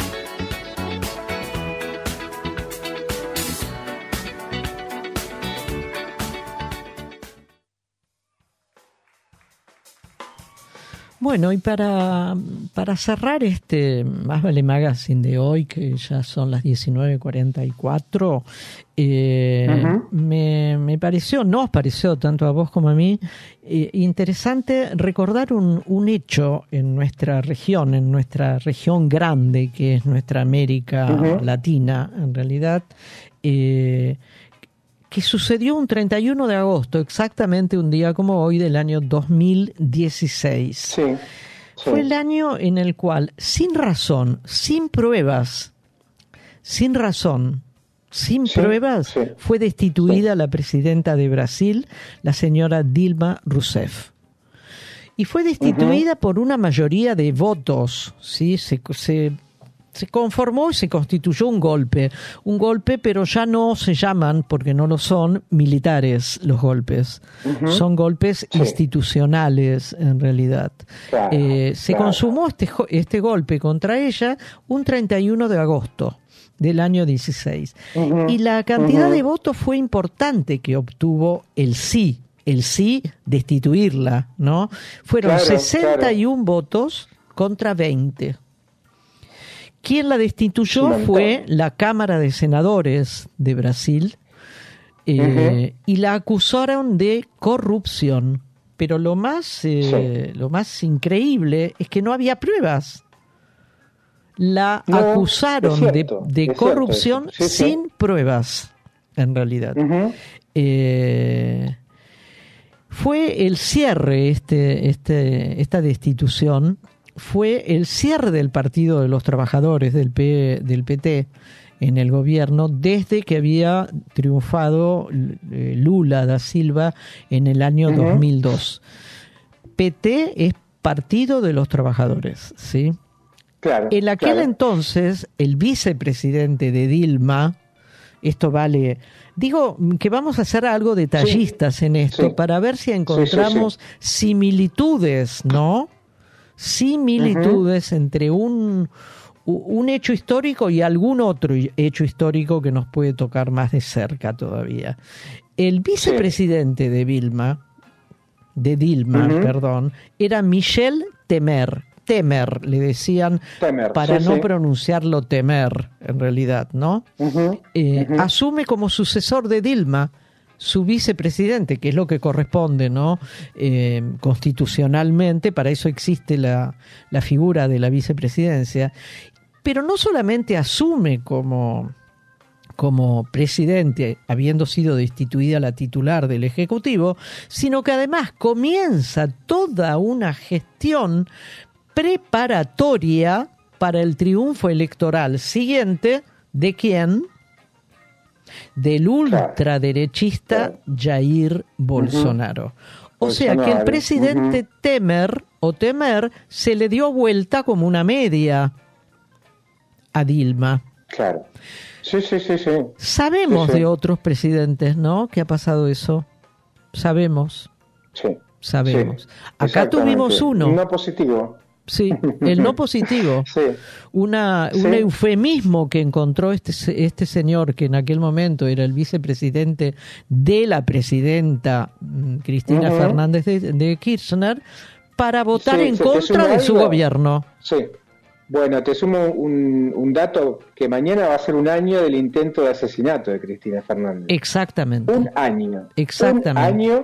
Bueno, y para, para cerrar este Más Vale Magazine de hoy, que ya son las diecinueve cuarenta y cuatro, eh, uh-huh. me, me pareció, nos pareció tanto a vos como a mí, eh, interesante recordar un, un hecho en nuestra región, en nuestra región grande, que es nuestra América uh-huh. Latina, en realidad, eh, que sucedió un treinta y uno de agosto, exactamente un día como hoy del año dos mil dieciséis. Sí, sí. Fue el año en el cual, sin razón, sin pruebas, sin razón, sin sí, pruebas, sí, fue destituida sí. la presidenta de Brasil, la señora Dilma Rousseff. Y fue destituida uh-huh. por una mayoría de votos, ¿sí? Se, se, se conformó y se constituyó un golpe. Un golpe, pero ya no se llaman, porque no lo son, militares los golpes. Uh-huh. Son golpes sí. institucionales, en realidad. Claro, eh, se claro. consumó este, este golpe contra ella un treinta y uno de agosto del año dieciséis. Uh-huh. Y la cantidad uh-huh. de votos fue importante que obtuvo el sí. El sí, destituirla, ¿no? Fueron claro, sesenta y uno claro. votos contra veinte. Quien la destituyó fue la Cámara de Senadores de Brasil eh, uh-huh. y la acusaron de corrupción. Pero lo más, eh, sí. lo más increíble es que no había pruebas. La no, acusaron cierto, de, de corrupción sí, sin sí. pruebas, en realidad. Uh-huh. Eh... Fue el cierre, este, este, esta destitución, fue el cierre del Partido de los Trabajadores del, P, del P T en el gobierno desde que había triunfado Lula da Silva en el año uh-huh. dos mil dos. P T es Partido de los Trabajadores, ¿sí? Claro, en aquel claro. entonces, el vicepresidente de Dilma, esto vale... Digo que vamos a hacer algo detallistas sí, en esto sí. para ver si encontramos sí, sí, sí. similitudes, ¿no? Similitudes uh-huh. entre un, un hecho histórico y algún otro hecho histórico que nos puede tocar más de cerca todavía. El vicepresidente sí. de Dilma, de Dilma, uh-huh. perdón, era Michel Temer. Temer, le decían, Temer, para sí, no sí. pronunciarlo Temer, en realidad, ¿no? Uh-huh, eh, uh-huh. Asume como sucesor de Dilma su vicepresidente, que es lo que corresponde, ¿no? Eh, constitucionalmente, para eso existe la, la figura de la vicepresidencia. Pero no solamente asume como, como presidente, habiendo sido destituida la titular del Ejecutivo, sino que además comienza toda una gestión preparatoria para el triunfo electoral siguiente, ¿de quién? Del ultraderechista Jair Bolsonaro. O sea que el presidente uh-huh. Temer o Temer se le dio vuelta como una media a Dilma. Claro. Sí, sí, sí, sí. Sabemos sí, sí. de otros presidentes, ¿no? Que ha pasado eso. Sabemos. Sí. Sabemos. Sí, acá tuvimos uno. No positivo. Sí, el no positivo. Sí. Una, un sí. eufemismo que encontró este, este señor, que en aquel momento era el vicepresidente de la presidenta Cristina uh-huh. Fernández de, de Kirchner, para votar sí, en contra de su algo? gobierno. Sí. Bueno, te sumo un, un dato, que mañana va a ser un año del intento de asesinato de Cristina Fernández. Exactamente. Un año. Exactamente. Un año.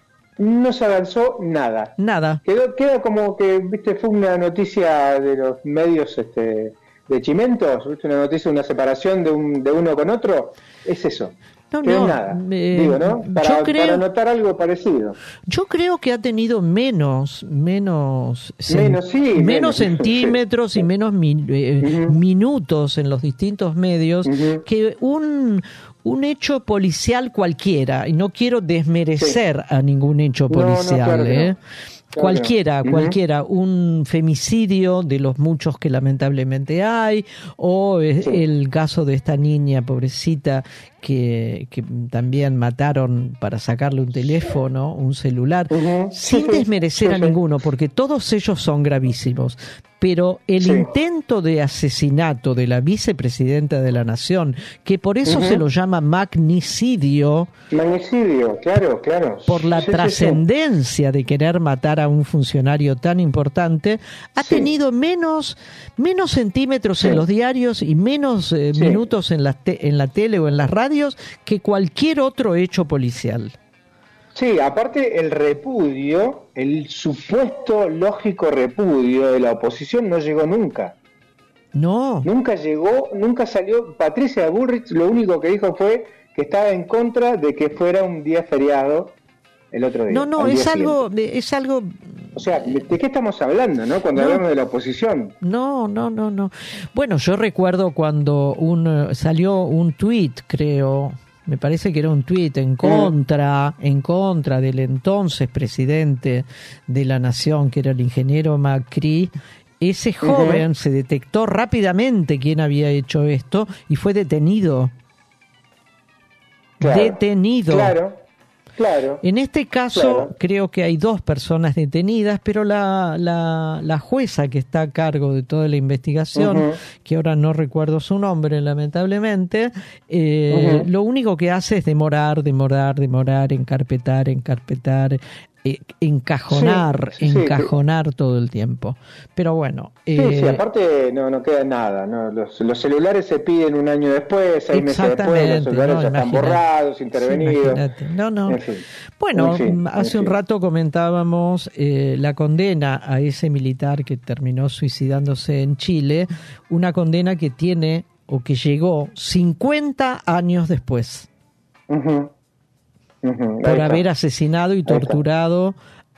No se avanzó nada. Nada. Quedó, queda como que, viste, fue una noticia de los medios este, de Chimentos, viste, una noticia de una separación de, un, de uno con otro. Es eso. No, quedó no, nada. Eh, digo, ¿no? Para, creo, para notar algo parecido. Yo creo que ha tenido menos, menos, menos, sí, menos, menos centímetros sí. y menos min, eh, uh-huh. minutos en los distintos medios uh-huh. que un un hecho policial cualquiera, y no quiero desmerecer sí. a ningún hecho policial, no, no, claro ¿eh? No. Claro. Cualquiera, uh-huh. cualquiera, un femicidio de los muchos que lamentablemente hay, o sí. el caso de esta niña pobrecita que, que también mataron para sacarle un teléfono, un celular, uh-huh. sin sí, desmerecer sí, a sí. ninguno, porque todos ellos son gravísimos. Pero el sí. intento de asesinato de la vicepresidenta de la Nación, que por eso uh-huh. se lo llama magnicidio, magnicidio, claro, claro, por la sí, trascendencia sí, sí. de querer matar a un funcionario tan importante, ha sí. tenido menos, menos centímetros sí. en los diarios y menos eh, sí. minutos en la, te- en la tele o en las radios que cualquier otro hecho policial. Sí, aparte el repudio, el supuesto lógico repudio de la oposición no llegó nunca. No. Nunca llegó, nunca salió. Patricia Bullrich lo único que dijo fue que estaba en contra de que fuera un día feriado el otro día. No, no, es algo, es algo O sea, ¿de qué estamos hablando, no? Cuando no, hablamos de la oposición. No, no, no, no. Bueno, yo recuerdo cuando un salió un tuit, creo, me parece que era un tuit en contra, mm. en contra del entonces presidente de la nación, que era el ingeniero Macri. Ese joven uh-huh. se detectó rápidamente quién había hecho esto y fue detenido. Claro, detenido. Claro, claro. En este caso claro. creo que hay dos personas detenidas, pero la, la, la jueza que está a cargo de toda la investigación, uh-huh. que ahora no recuerdo su nombre lamentablemente, eh, uh-huh. lo único que hace es demorar, demorar, demorar, encarpetar, encarpetar, eh, encajonar, sí, sí, encajonar sí. todo el tiempo. Pero bueno. Sí, eh, sí, aparte no, no queda nada, ¿no? Los, los celulares se piden un año después, seis meses después, los celulares no, ya están borrados, intervenidos. Sí, no, no. En fin. Bueno, en fin, hace en un fin. rato comentábamos eh, la condena a ese militar que terminó suicidándose en Chile, una condena que tiene o que llegó cincuenta años después. Uh-huh. Uh-huh. Por haber asesinado y torturado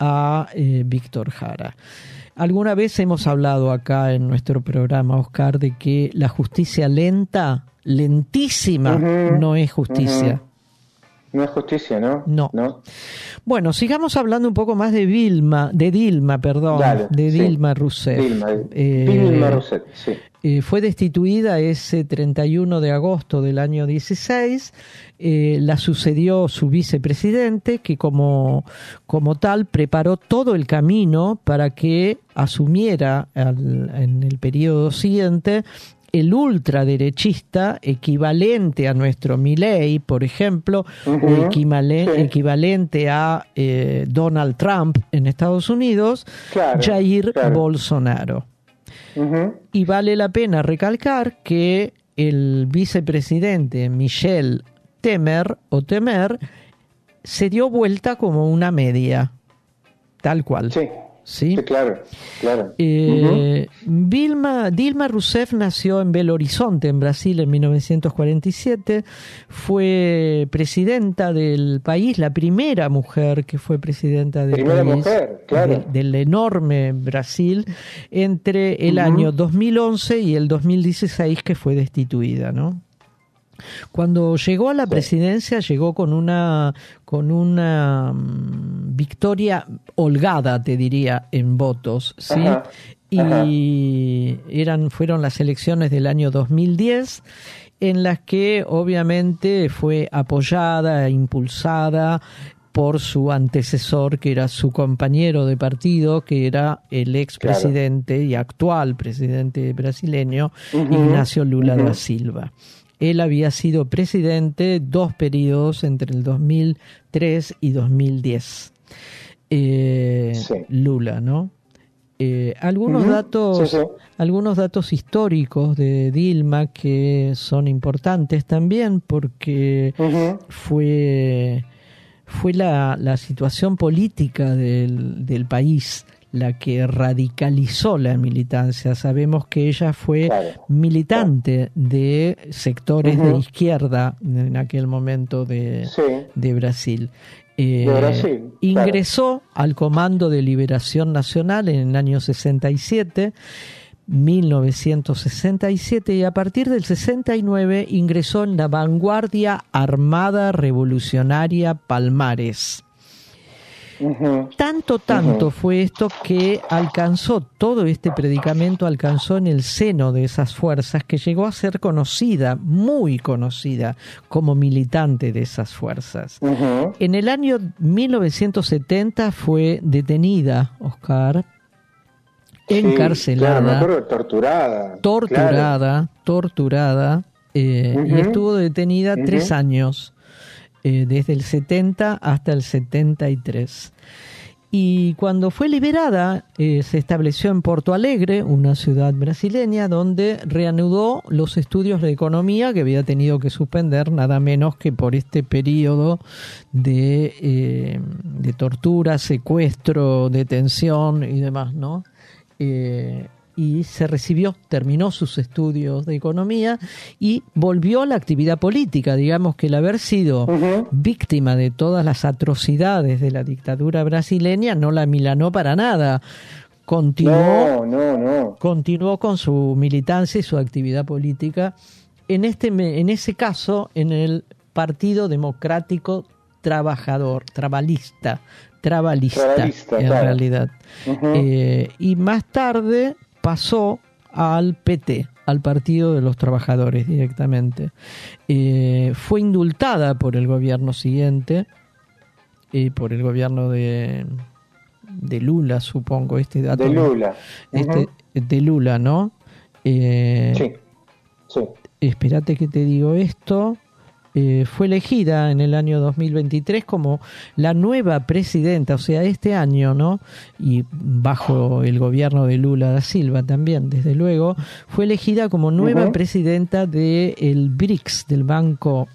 a eh, Víctor Jara. Alguna vez hemos hablado acá en nuestro programa, Oscar, de que la justicia lenta, lentísima, uh-huh. no es justicia. Uh-huh. No es justicia, ¿no? ¿no? No. Bueno, sigamos hablando un poco más de Vilma, de Dilma, perdón, Dale, de sí. Dilma Rousseff. Dilma, eh, Dilma Rousseff, sí. Eh, fue destituida ese treinta y uno de agosto del año dieciséis. Eh, la sucedió su vicepresidente, que como, como tal preparó todo el camino para que asumiera al, en el periodo siguiente el ultraderechista equivalente a nuestro Milei, por ejemplo, uh-huh. o equivalen, sí. equivalente a eh, Donald Trump en Estados Unidos, claro, Jair claro. Bolsonaro. Uh-huh. Y vale la pena recalcar que el vicepresidente Michel Temer o Temer se dio vuelta como una media, tal cual. Sí. ¿Sí? Sí, claro, claro. Eh, uh-huh. Vilma, Dilma Rousseff nació en Belo Horizonte, en Brasil, en mil novecientos cuarenta y siete. Fue presidenta del país, la primera mujer que fue presidenta del primera país, mujer, claro. de, del enorme Brasil, entre el uh-huh. año dos mil once y el dos mil dieciséis, que fue destituida, ¿no? Cuando llegó a la presidencia, sí. llegó con una con una um, victoria holgada, te diría, en votos, ¿sí? Ajá, y ajá. eran fueron las elecciones del año dos mil diez, en las que obviamente fue apoyada, impulsada por su antecesor, que era su compañero de partido, que era el expresidente claro. y actual presidente brasileño, uh-huh. Ignacio Lula uh-huh. da Silva. Él había sido presidente dos periodos entre el dos mil tres y dos mil diez. Eh, sí. Lula, ¿no? Eh, algunos uh-huh. datos, sí, sí. algunos datos históricos de Dilma que son importantes también, porque uh-huh. fue fue la, la situación política del, del país la que radicalizó la militancia. Sabemos que ella fue claro, militante claro. de sectores uh-huh. de izquierda en aquel momento de, sí. de Brasil. Eh, de Brasil ingresó claro. al Comando de Liberación Nacional en el año sesenta y siete, mil novecientos sesenta y siete, y a partir del sesenta y nueve ingresó en la Vanguardia Armada Revolucionaria Palmares. Uh-huh. Tanto, tanto uh-huh. fue esto que alcanzó, todo este predicamento alcanzó en el seno de esas fuerzas, que llegó a ser conocida, muy conocida, como militante de esas fuerzas. Uh-huh. En el año mil novecientos setenta fue detenida, Oscar, encarcelada, sí, claro, me torturada, torturada, claro. torturada, eh, uh-huh. y estuvo detenida uh-huh. tres años. Eh, desde el setenta hasta el setenta y tres. Y cuando fue liberada, eh, se estableció en Porto Alegre, una ciudad brasileña, donde reanudó los estudios de economía que había tenido que suspender, nada menos que por este periodo de, eh, de tortura, secuestro, detención y demás, ¿no? Eh, y se recibió, terminó sus estudios de economía y volvió a la actividad política. Digamos que el haber sido uh-huh. víctima de todas las atrocidades de la dictadura brasileña no la milanó para nada. Continuó, no, no, no. continuó con su militancia y su actividad política, en, este, en ese caso en el Partido Democrático Trabajador, Trabalista, Trabalista, Trabalista en claro. realidad. Uh-huh. Eh, y más tarde pasó al P T, al Partido de los Trabajadores directamente. Eh, fue indultada por el gobierno siguiente, eh, por el gobierno de, de Lula, supongo, este dato. De Lula. Uh-huh. Este, de Lula, ¿no? Eh, sí, sí. Espérate que te digo esto. Eh, fue elegida en el año dos mil veintitrés como la nueva presidenta, o sea, este año, ¿no? Y bajo el gobierno de Lula da Silva también, desde luego, fue elegida como nueva uh-huh. presidenta del B R I C S, del Banco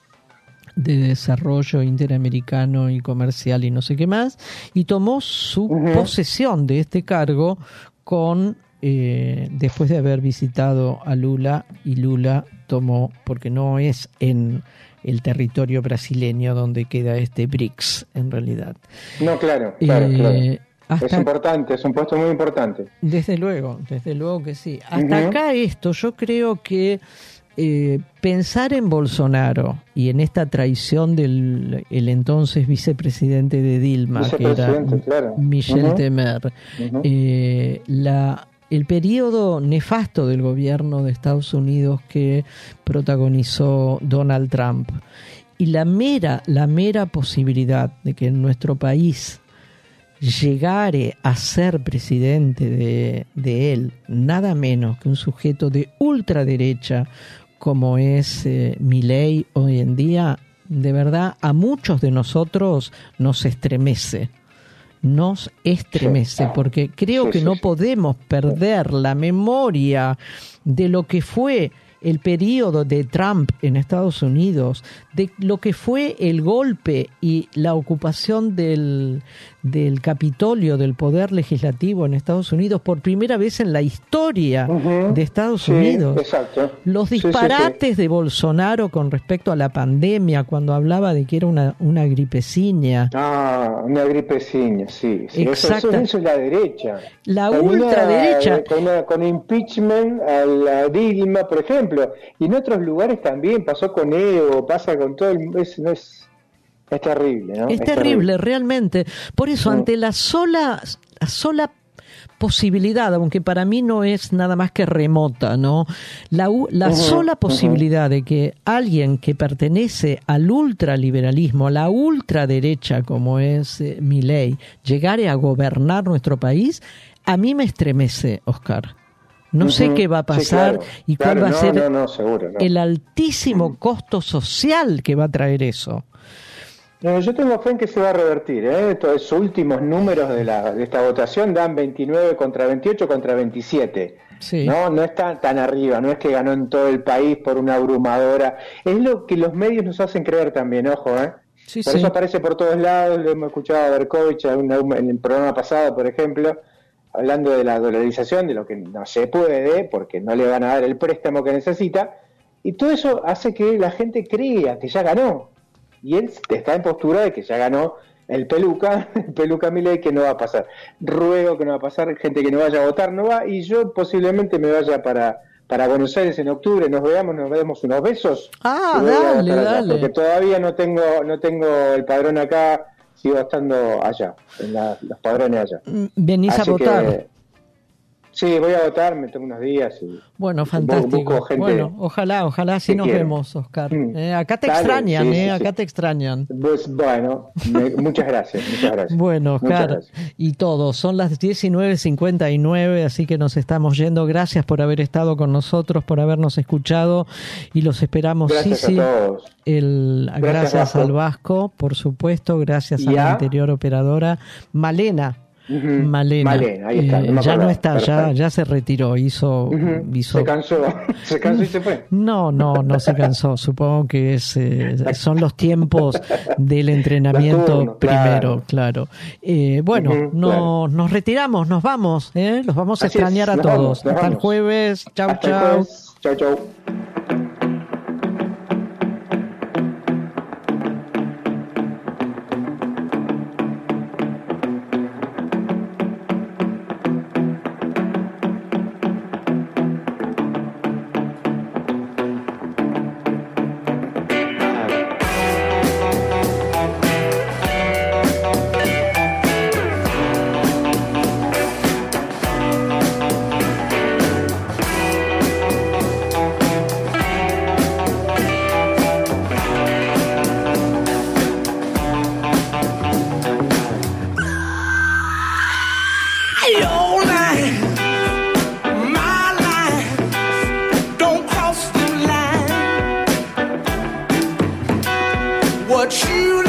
de Desarrollo Interamericano y Comercial y no sé qué más, y tomó su uh-huh. posesión de este cargo con eh, después de haber visitado a Lula, y Lula tomó, porque no es en el territorio brasileño donde queda este B R I C S en realidad. No, claro, claro, eh, claro. Hasta, es importante, es un puesto muy importante. Desde luego, desde luego que sí. Hasta uh-huh. acá esto, yo creo que eh, pensar en Bolsonaro y en esta traición del el entonces vicepresidente de Dilma, que era claro. Michel uh-huh. Temer, uh-huh. eh, la el periodo nefasto del gobierno de Estados Unidos que protagonizó Donald Trump y la mera, la mera posibilidad de que en nuestro país llegare a ser presidente de, de él nada menos que un sujeto de ultraderecha como es eh, Milei hoy en día, de verdad a muchos de nosotros nos estremece. Nos estremece, porque creo sí, que sí, no sí. podemos perder la memoria de lo que fue el periodo de Trump en Estados Unidos, de lo que fue el golpe y la ocupación del, del Capitolio, del Poder Legislativo en Estados Unidos por primera vez en la historia uh-huh. de Estados sí, Unidos. Exacto. Los disparates sí, sí, sí. de Bolsonaro con respecto a la pandemia, cuando hablaba de que era una, una gripeciña. Ah, una gripeciña, sí. sí. Exacto. Eso, eso es la derecha. La Termina ultraderecha. Con, con impeachment a la Dilma, por ejemplo. Y en otros lugares también pasó con Evo, pasa con todo el... Es, no es, es terrible, ¿no? Es, es terrible, terrible, realmente. Por eso, mm. ante la sola, la sola posibilidad, aunque para mí no es nada más que remota, ¿no? La, la uh-huh, sola posibilidad uh-huh. de que alguien que pertenece al ultraliberalismo, a la ultraderecha, como es eh, Milei, llegare a gobernar nuestro país, a mí me estremece, Oscar. No uh-huh. sé qué va a pasar sí, claro, y cuál claro, va no, a ser no, no, seguro, no. el altísimo costo social que va a traer eso. No, yo tengo fe en que se va a revertir, ¿eh? Estos últimos números de, la, de esta votación dan veintinueve contra veintiocho contra veintisiete. Sí. No, no está tan arriba, no es que ganó en todo el país por una abrumadora. Es lo que los medios nos hacen creer también, ojo, ¿eh? Sí, por sí. eso aparece por todos lados, lo hemos escuchado a Berkovich en el programa pasado, por ejemplo, hablando de la dolarización, de lo que no se puede, porque no le van a dar el préstamo que necesita, y todo eso hace que la gente crea que ya ganó, y él está en postura de que ya ganó el peluca, el peluca Milei, que no va a pasar. Ruego que no va a pasar, gente que no vaya a votar no va, y yo posiblemente me vaya para, para Buenos Aires en octubre, nos veamos, nos demos unos besos. Ah, dale, allá, dale. Porque todavía no tengo, no tengo el padrón acá, sigo estando allá, en la, los padrones allá. ¿Venís Así a votar? Que, sí, voy a votar, me tomo unos días. Y, bueno, fantástico. Bueno, ojalá, ojalá sí nos quiero. vemos, Oscar. Mm. Eh, acá te Dale, extrañan, sí, eh, sí, acá sí. te extrañan. Pues, bueno, me, muchas gracias, muchas gracias. Bueno, Oscar, gracias. Y todos, son las diecinueve cincuenta y nueve, así que nos estamos yendo. Gracias por haber estado con nosotros, por habernos escuchado, y los esperamos. Gracias sí, a todos. El, gracias, gracias al Vasco, por supuesto, gracias a la anterior operadora, Malena. Uh-huh. Malena. Malena, ahí está. No eh, ya no está, ya, perfecto. ya se retiró, hizo, Uh-huh. hizo... Se cansó, se cansó y se fue. No, no, no se cansó. Supongo que es, eh, son los tiempos del entrenamiento turnos, primero, claro. claro. Eh, bueno, Uh-huh, no, claro. nos retiramos, nos vamos, ¿eh? Los vamos a Así extrañar es, a nos todos. vamos, nos Hasta el vamos. jueves. Chau, Hasta el chau. jueves. Chau, chau. Your line, my line, don't cross the line. What you